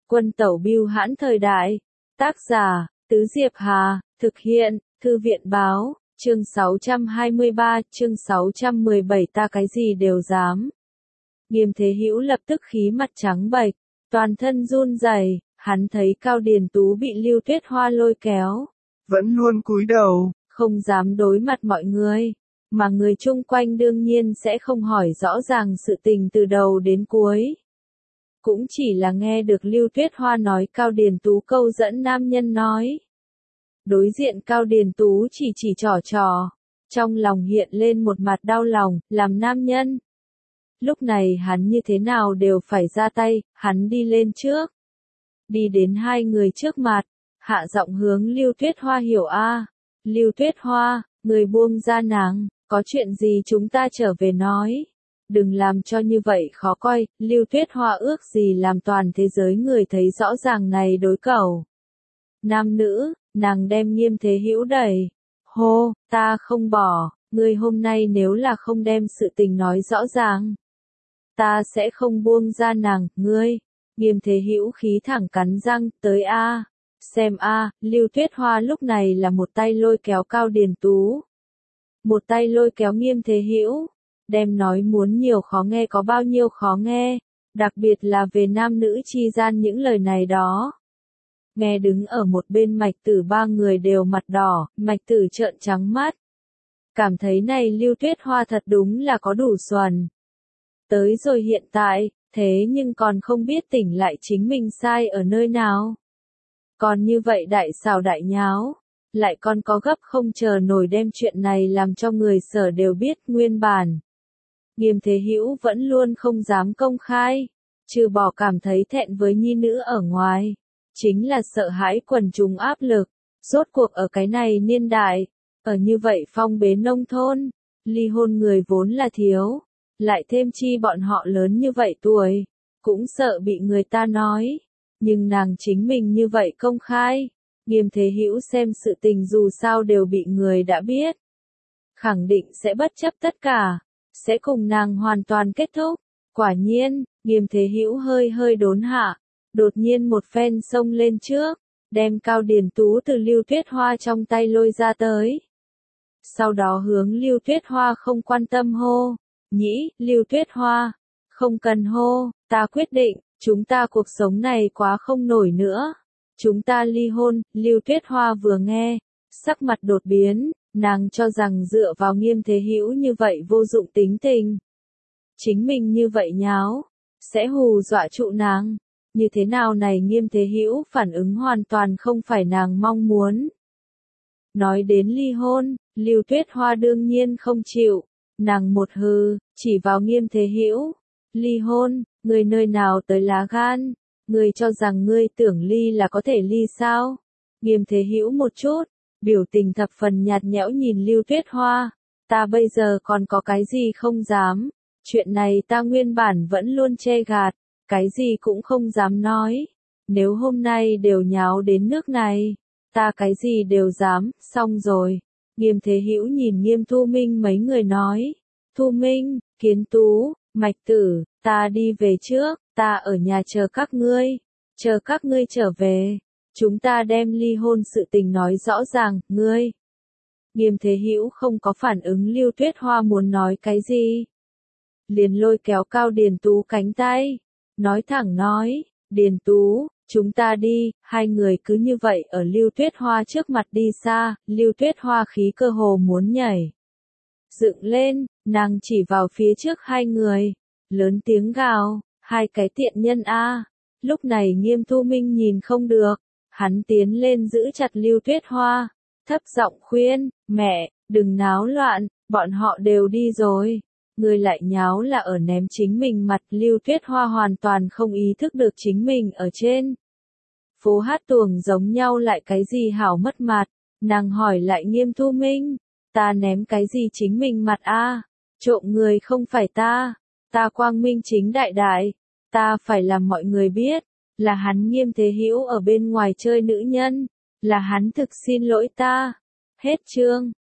Quân tẩu bưu hãn thời đại. Tác giả, Tứ Diệp Hà, thực hiện, Thư viện báo, chương 623, chương 617 ta cái gì đều dám. Nghiêm Thế Hữu lập tức khí mặt trắng bệch, toàn thân run rẩy, hắn thấy Cao Điền Tú bị Lưu Tuyết Hoa lôi kéo. Vẫn luôn cúi đầu, không dám đối mặt mọi người, mà người chung quanh đương nhiên sẽ không hỏi rõ ràng sự tình từ đầu đến cuối. Cũng chỉ là nghe được Lưu Tuyết Hoa nói Cao Điền Tú câu dẫn nam nhân nói. Đối diện Cao Điền Tú chỉ trò, trong lòng hiện lên một mặt đau lòng, làm nam nhân. Lúc này hắn như thế nào đều phải ra tay, hắn đi lên trước. Đi đến hai người trước mặt, hạ giọng hướng Lưu Tuyết Hoa hiểu a. Lưu Tuyết Hoa, người buông ra nàng, có chuyện gì chúng ta trở về nói. Đừng làm cho như vậy khó coi, Lưu Tuyết Hoa ước gì làm toàn thế giới người thấy rõ ràng này đối cầu. Nam nữ, nàng đem Nghiêm Thế Hữu đẩy. Hô, ta không bỏ, ngươi hôm nay nếu là không đem sự tình nói rõ ràng. Ta sẽ không buông ra nàng, ngươi. Nghiêm Thế Hữu khí thẳng cắn răng, tới a. Xem a, Lưu Tuyết Hoa lúc này là một tay lôi kéo Cao Điền Tú. Một tay lôi kéo Nghiêm Thế Hữu. Đem nói muốn nhiều khó nghe có bao nhiêu khó nghe, đặc biệt là về nam nữ chi gian những lời này đó. Nghe đứng ở một bên Mạch Tử ba người đều mặt đỏ, Mạch Tử trợn trắng mắt. Cảm thấy này Lưu Tuyết Hoa thật đúng là có đủ xuẩn. Tới rồi hiện tại, thế nhưng còn không biết tỉnh lại chính mình sai ở nơi nào. Còn như vậy đại xào đại nháo, lại còn có gấp không chờ nổi đem chuyện này làm cho người sở đều biết nguyên bản. Nghiêm Thế Hữu vẫn luôn không dám công khai, trừ bỏ cảm thấy thẹn với nhi nữ ở ngoài, chính là sợ hãi quần chúng áp lực. Rốt cuộc ở cái này niên đại, ở như vậy phong bế nông thôn, ly hôn người vốn là thiếu, lại thêm chi bọn họ lớn như vậy tuổi, cũng sợ bị người ta nói, nhưng nàng chính mình như vậy công khai, Nghiêm Thế Hữu xem sự tình dù sao đều bị người đã biết, khẳng định sẽ bất chấp tất cả, sẽ cùng nàng hoàn toàn kết thúc. Quả nhiên, Nghiêm Thế Hữu hơi đốn hạ, đột nhiên một phen xông lên trước, đem Cao Điền Tú từ Lưu Tuyết Hoa trong tay lôi ra tới. Sau đó hướng Lưu Tuyết Hoa không quan tâm hô, nhĩ, Lưu Tuyết Hoa, không cần hô, ta quyết định, chúng ta cuộc sống này quá không nổi nữa. Chúng ta ly hôn. Lưu Tuyết Hoa vừa nghe, sắc mặt đột biến, nàng cho rằng dựa vào Nghiêm Thế Hữu như vậy vô dụng tính tình. Chính mình như vậy nháo, sẽ hù dọa trụ nàng. Như thế nào này Nghiêm Thế Hữu phản ứng hoàn toàn không phải nàng mong muốn. Nói đến ly hôn, Lưu Tuyết Hoa đương nhiên không chịu. Nàng một hừ, chỉ vào Nghiêm Thế Hữu. Ly hôn, người nơi nào tới lá gan? Ngươi cho rằng ngươi tưởng ly là có thể ly sao? Nghiêm Thế Hữu một chút, biểu tình thập phần nhạt nhẽo nhìn Lưu Tuyết Hoa. Ta bây giờ còn có cái gì không dám? Chuyện này ta nguyên bản vẫn luôn che gạt, cái gì cũng không dám nói. Nếu hôm nay đều nháo đến nước này, ta cái gì đều dám, xong rồi. Nghiêm Thế Hữu nhìn Nghiêm Thu Minh mấy người nói. Thu Minh, Kiến Tú, Mạch Tử, ta đi về trước, ta ở nhà chờ các ngươi trở về. Chúng ta đem ly hôn sự tình nói rõ ràng, ngươi. Nghiêm Thế Hữu không có phản ứng Lưu Tuyết Hoa muốn nói cái gì. Liền lôi kéo Cao Điền Tú cánh tay. Nói thẳng nói, Điền Tú, chúng ta đi. Hai người cứ như vậy ở Lưu Tuyết Hoa trước mặt đi xa, Lưu Tuyết Hoa khí cơ hồ muốn nhảy. Dựng lên, nàng chỉ vào phía trước hai người. Lớn tiếng gào, hai cái tiện nhân a. Lúc này Nghiêm Thu Minh nhìn không được. Hắn tiến lên giữ chặt Lưu Tuyết Hoa, thấp giọng khuyên, mẹ, đừng náo loạn, bọn họ đều đi rồi. Người lại nháo là ở ném chính mình mặt. Lưu Tuyết Hoa hoàn toàn không ý thức được chính mình ở trên phố hát tuồng giống nhau lại cái gì hảo mất mặt. Nàng hỏi lại Nghiêm Thu Minh, ta ném cái gì chính mình mặt a? Trộm người không phải ta, ta quang minh chính đại đại, ta phải làm mọi người biết. Là hắn Nghiêm Thế Hữu ở bên ngoài chơi nữ nhân, là hắn thực xin lỗi ta. Hết chương.